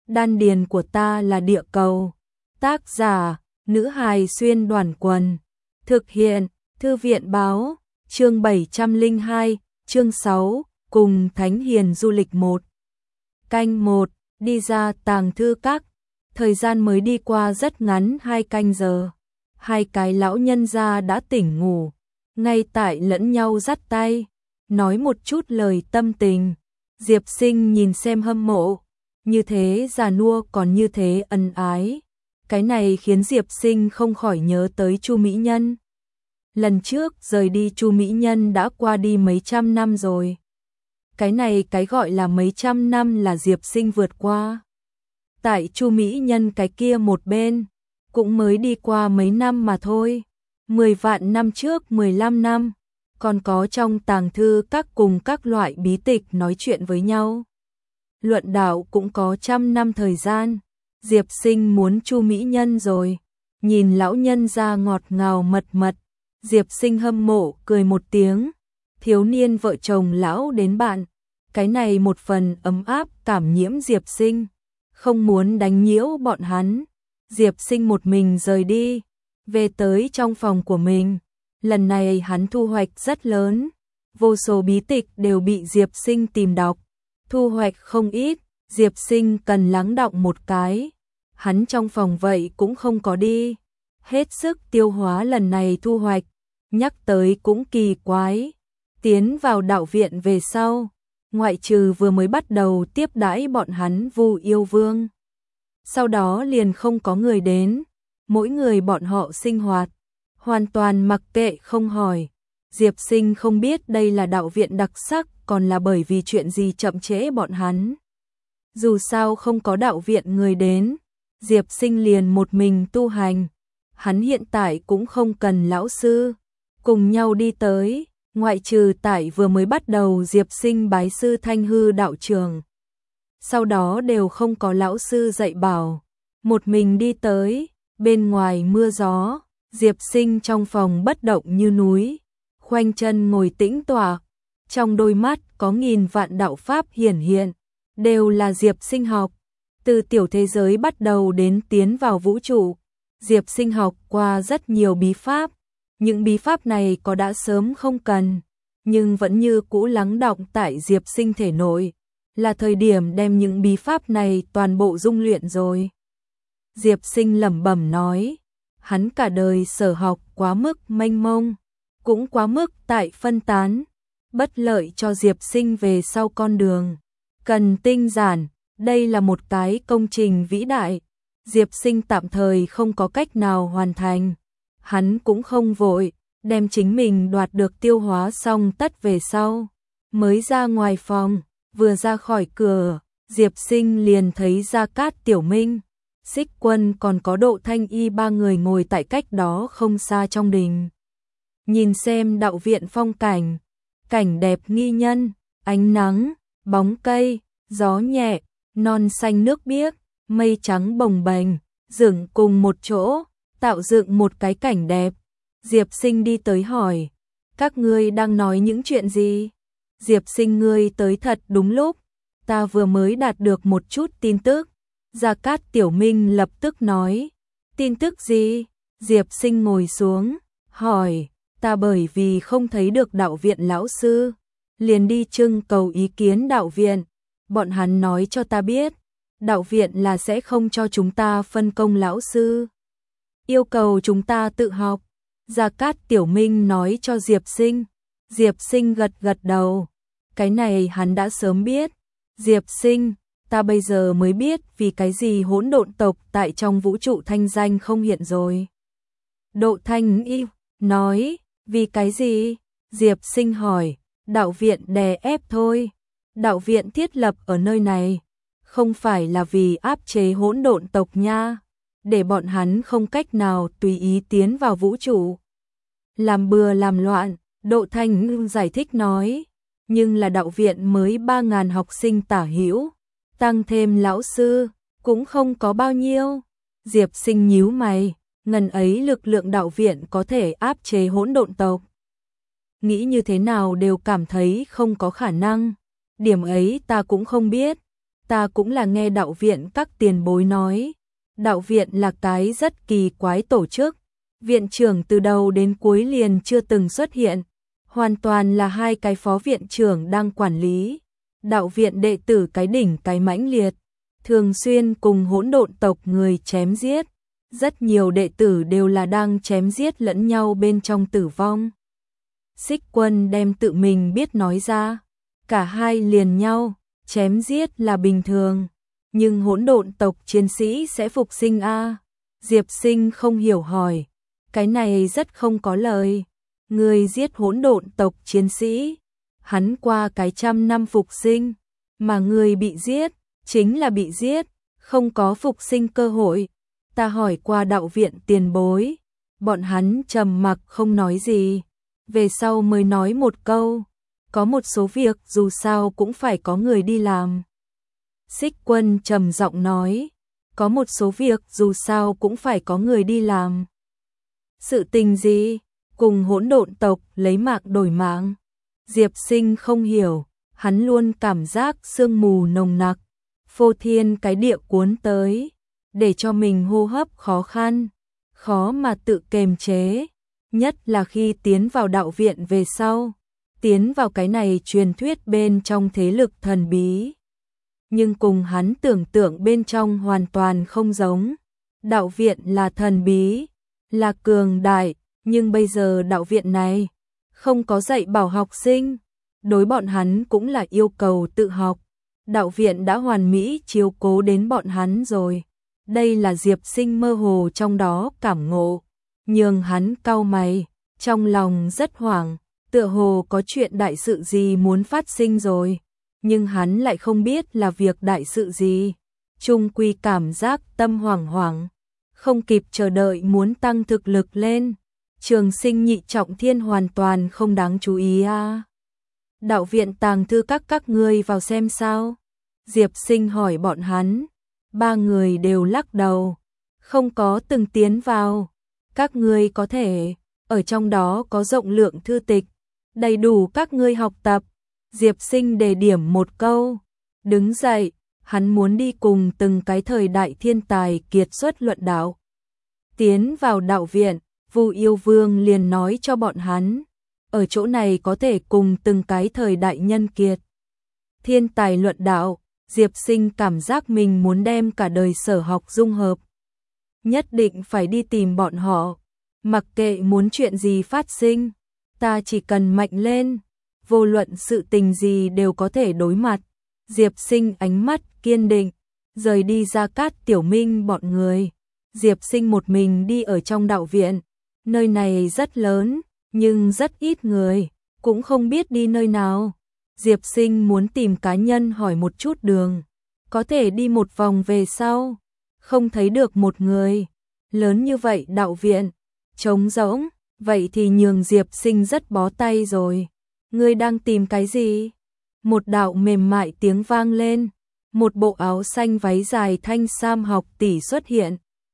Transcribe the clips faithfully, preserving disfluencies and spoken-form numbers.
đan điền của ta là địa cầu. Tác giả, nữ hài xuyên đoàn quần. Thực hiện, Thư viện báo, chương bảy trăm lẻ hai, chương sáu, cùng Thánh Hiền du lịch một. Canh một, đi ra tàng thư các. Thời gian mới đi qua rất ngắn hai canh giờ. Hai cái lão nhân gia đã tỉnh ngủ, ngay tại lẫn nhau dắt tay, nói một chút lời tâm tình. Diệp Sinh nhìn xem hâm mộ, như thế già nua còn như thế ân ái. Cái này khiến Diệp Sinh không khỏi nhớ tới Chu Mỹ Nhân. Lần trước rời đi Chu Mỹ Nhân đã qua đi mấy trăm năm rồi. Cái này cái gọi là mấy trăm năm là Diệp Sinh vượt qua. Tại Chu Mỹ Nhân cái kia một bên, cũng mới đi qua mấy năm mà thôi. Mười vạn năm trước, mười lăm năm, còn có trong tàng thư các cùng các loại bí tịch nói chuyện với nhau. Luận đạo cũng có trăm năm thời gian. Diệp Sinh muốn Chu Mỹ Nhân rồi. Nhìn lão nhân ra ngọt ngào mật mật, Diệp Sinh hâm mộ cười một tiếng. Thiếu niên vợ chồng lão đến bạn, cái này một phần ấm áp cảm nhiễm Diệp Sinh. Không muốn đánh nhiễu bọn hắn, Diệp Sinh một mình rời đi, về tới trong phòng của mình. Lần này hắn thu hoạch rất lớn, vô số bí tịch đều bị Diệp Sinh tìm đọc. Thu hoạch không ít, Diệp Sinh cần lắng đọng một cái. Hắn trong phòng vậy cũng không có đi, hết sức tiêu hóa lần này thu hoạch. Nhắc tới cũng kỳ quái, tiến vào đạo viện về sau, ngoại trừ vừa mới bắt đầu tiếp đãi bọn hắn Vu Yêu Vương, sau đó liền không có người đến. Mỗi người bọn họ sinh hoạt hoàn toàn mặc kệ không hỏi. Diệp Sinh không biết đây là đạo viện đặc sắc, còn là bởi vì chuyện gì chậm trễ bọn hắn. Dù sao không có đạo viện người đến, Diệp Sinh liền một mình tu hành. Hắn hiện tại cũng không cần lão sư cùng nhau đi tới, ngoại trừ tại vừa mới bắt đầu Diệp Sinh bái sư Thanh Hư đạo trường, sau đó đều không có lão sư dạy bảo, một mình đi tới. Bên ngoài mưa gió, Diệp Sinh trong phòng bất động như núi, khoanh chân ngồi tĩnh tọa, trong đôi mắt có nghìn vạn đạo pháp hiển hiện, đều là Diệp Sinh học. Từ tiểu thế giới bắt đầu đến tiến vào vũ trụ, Diệp Sinh học qua rất nhiều bí pháp. Những bí pháp này có đã sớm không cần, nhưng vẫn như cũ lắng đọng tại Diệp Sinh thể nội, là thời điểm đem những bí pháp này toàn bộ dung luyện rồi. Diệp Sinh lẩm bẩm nói, hắn cả đời sở học quá mức mênh mông, cũng quá mức tại phân tán, bất lợi cho Diệp Sinh về sau con đường. Cần tinh giản, đây là một cái công trình vĩ đại, Diệp Sinh tạm thời không có cách nào hoàn thành. Hắn cũng không vội, đem chính mình đoạt được tiêu hóa xong tất về sau, mới ra ngoài phòng. Vừa ra khỏi cửa, Diệp Sinh liền thấy Gia Cát Tiểu Minh, Xích Quân còn có Độ Thanh Y ba người ngồi tại cách đó không xa trong đình. Nhìn xem đạo viện phong cảnh, cảnh đẹp nghi nhân, ánh nắng, bóng cây, gió nhẹ, non xanh nước biếc, mây trắng bồng bềnh, dựng cùng một chỗ, tạo dựng một cái cảnh đẹp. Diệp Sinh đi tới hỏi, các ngươi đang nói những chuyện gì? Diệp Sinh, ngươi tới thật đúng lúc, ta vừa mới đạt được một chút tin tức. Gia Cát Tiểu Minh lập tức nói, tin tức gì? Diệp Sinh ngồi xuống, hỏi, ta bởi vì không thấy được đạo viện lão sư, liền đi trưng cầu ý kiến đạo viện. Bọn hắn nói cho ta biết, đạo viện là sẽ không cho chúng ta phân công lão sư, yêu cầu chúng ta tự học. Gia Cát Tiểu Minh nói cho Diệp Sinh. Diệp Sinh gật gật đầu, cái này hắn đã sớm biết. Diệp Sinh, ta bây giờ mới biết vì cái gì hỗn độn tộc tại trong vũ trụ thanh danh không hiện rồi. Độ Thanh Y nói, vì cái gì? Diệp Sinh hỏi, đạo viện đè ép thôi. Đạo viện thiết lập ở nơi này, không phải là vì áp chế hỗn độn tộc nha, để bọn hắn không cách nào tùy ý tiến vào vũ trụ, làm bừa làm loạn. Độ Thanh Y giải thích nói, nhưng là đạo viện mới ba ngàn học sinh tả hữu, tăng thêm lão sư, cũng không có bao nhiêu. Diệp Sinh nhíu mày, ngần ấy lực lượng đạo viện có thể áp chế hỗn độn tộc. Nghĩ như thế nào đều cảm thấy không có khả năng, điểm ấy ta cũng không biết. ta cũng là nghe đạo viện các tiền bối nói. Đạo viện là cái rất kỳ quái tổ chức. Viện trưởng từ đầu đến cuối liền chưa từng xuất hiện. Hoàn toàn là hai cái phó viện trưởng đang quản lý. Đạo viện đệ tử cái đỉnh cái mãnh liệt. Thường xuyên cùng hỗn độn tộc người chém giết. Rất nhiều đệ tử đều là đang chém giết lẫn nhau bên trong tử vong. Xích Quân đem tự mình biết nói ra. Cả hai liền nhau, chém giết là bình thường. Nhưng hỗn độn tộc chiến sĩ sẽ phục sinh a? Diệp Sinh không hiểu hỏi. Cái này rất không có lời. Người giết hỗn độn tộc chiến sĩ. Hắn qua cái trăm năm phục sinh. Mà người bị giết, chính là bị giết. Không có phục sinh cơ hội. Ta hỏi qua đạo viện tiền bối. Bọn hắn trầm mặc không nói gì. Về sau mới nói một câu. Có một số việc dù sao cũng phải có người đi làm. Xích Quân trầm giọng nói. Có một số việc dù sao cũng phải có người đi làm. Sự tình gì? Cùng hỗn độn tộc lấy mạng đổi mạng. Diệp Sinh không hiểu. Hắn luôn cảm giác sương mù nồng nặc. Phô thiên cái địa cuốn tới. Để cho mình hô hấp khó khăn. Khó mà tự kềm chế. Nhất là khi tiến vào đạo viện về sau. Tiến vào cái này truyền thuyết bên trong thế lực thần bí. Nhưng cùng hắn tưởng tượng bên trong hoàn toàn không giống. Đạo viện là thần bí, là cường đại, nhưng bây giờ đạo viện này không có dạy bảo học sinh. Đối bọn hắn cũng là yêu cầu tự học. Đạo viện đã hoàn mỹ chiếu cố đến bọn hắn rồi. Đây là Diệp Sinh mơ hồ trong đó cảm ngộ. Nhưng hắn cau mày, trong lòng rất hoảng. Tựa hồ có chuyện đại sự gì muốn phát sinh rồi, nhưng hắn lại không biết là việc đại sự gì. Chung quy cảm giác tâm hoảng hoảng, không kịp chờ đợi muốn tăng thực lực lên. Trường Sinh nhị trọng thiên hoàn toàn không đáng chú ý à. Đạo viện tàng thư các các ngươi vào xem sao? Diệp Sinh hỏi bọn hắn. Ba người đều lắc đầu, không có từng tiến vào. Các ngươi có thể, ở trong đó có rộng lượng thư tịch. Đầy đủ các ngươi học tập. Diệp Sinh đề điểm một câu. Đứng dậy, hắn muốn đi cùng từng cái thời đại thiên tài kiệt xuất luận đạo. Tiến vào đạo viện, Vu Yêu Vương liền nói cho bọn hắn. Ở chỗ này có thể cùng từng cái thời đại nhân kiệt thiên tài luận đạo. Diệp Sinh cảm giác mình muốn đem cả đời sở học dung hợp. Nhất định phải đi tìm bọn họ. Mặc kệ muốn chuyện gì phát sinh. Ta chỉ cần mạnh lên, vô luận sự tình gì đều có thể đối mặt. Diệp Sinh ánh mắt kiên định, rời đi Gia Cát Tiểu Minh bọn người. Diệp Sinh một mình đi ở trong đạo viện. Nơi này rất lớn, nhưng rất ít người, cũng không biết đi nơi nào. Diệp Sinh muốn tìm cá nhân hỏi một chút đường. Có thể đi một vòng về sau, không thấy được một người. Lớn như vậy đạo viện, trống rỗng. Vậy thì nhường Diệp Sinh rất bó tay rồi. Ngươi đang tìm cái gì? Một đạo mềm mại tiếng vang lên. Một bộ áo xanh váy dài thanh sam học tỷ xuất hiện.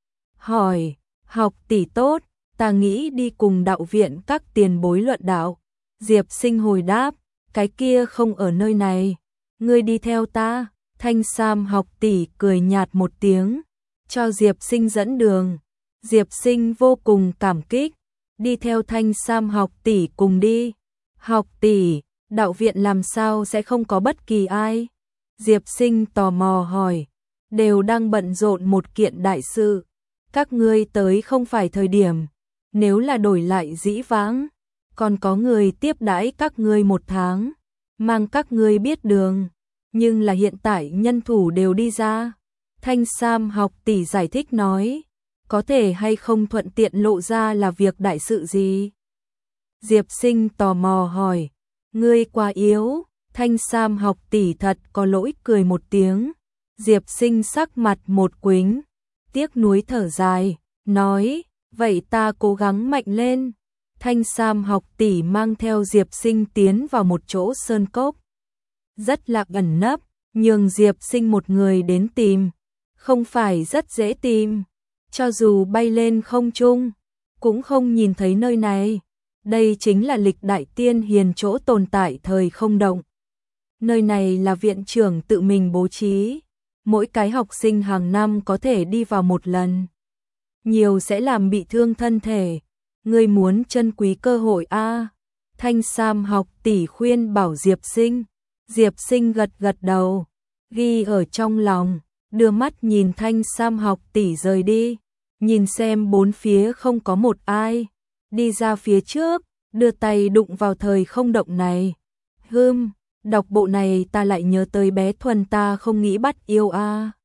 Hỏi, học tỷ tốt, ta nghĩ đi cùng đạo viện các tiền bối luận đạo. Diệp Sinh hồi đáp, cái kia không ở nơi này. Ngươi đi theo ta. Thanh sam học tỷ cười nhạt một tiếng, cho Diệp Sinh dẫn đường. Diệp Sinh vô cùng cảm kích. Đi theo Thanh Sam học tỷ cùng đi. Học tỷ, đạo viện làm sao sẽ không có bất kỳ ai? Diệp Sinh tò mò hỏi. Đều đang bận rộn một kiện đại sự. Các ngươi tới không phải thời điểm. Nếu là đổi lại dĩ vãng, còn có người tiếp đãi các ngươi một tháng, mang các ngươi biết đường. Nhưng là hiện tại nhân thủ đều đi ra. Thanh Sam học tỷ giải thích nói. Có thể hay không thuận tiện lộ ra là việc đại sự gì? Diệp Sinh tò mò hỏi. Ngươi quá yếu. Thanh Sam học tỷ thật có lỗi cười một tiếng. Diệp Sinh sắc mặt một quính, tiếc nuối thở dài, nói, vậy ta cố gắng mạnh lên. Thanh Sam học tỷ mang theo Diệp Sinh tiến vào một chỗ sơn cốc. Rất là ẩn nấp, nhường Diệp Sinh một người đến tìm. Không phải rất dễ tìm. Cho dù bay lên không trung, cũng không nhìn thấy nơi này. Đây chính là lịch đại tiên hiền chỗ tồn tại thời không động. Nơi này là viện trưởng tự mình bố trí. mỗi cái học sinh hàng năm có thể đi vào một lần. Nhiều sẽ làm bị thương thân thể. Ngươi muốn trân quý cơ hội a? Thanh Sam học tỷ khuyên bảo Diệp Sinh. Diệp Sinh gật gật đầu, ghi ở trong lòng, đưa mắt nhìn Thanh Sam học tỷ rời đi, nhìn xem bốn phía không có một ai, đi ra phía trước, đưa tay đụng vào thời không động này. Hừm, đọc bộ này ta lại nhớ tới bé Thuần ta không nghĩ bắt yêu a.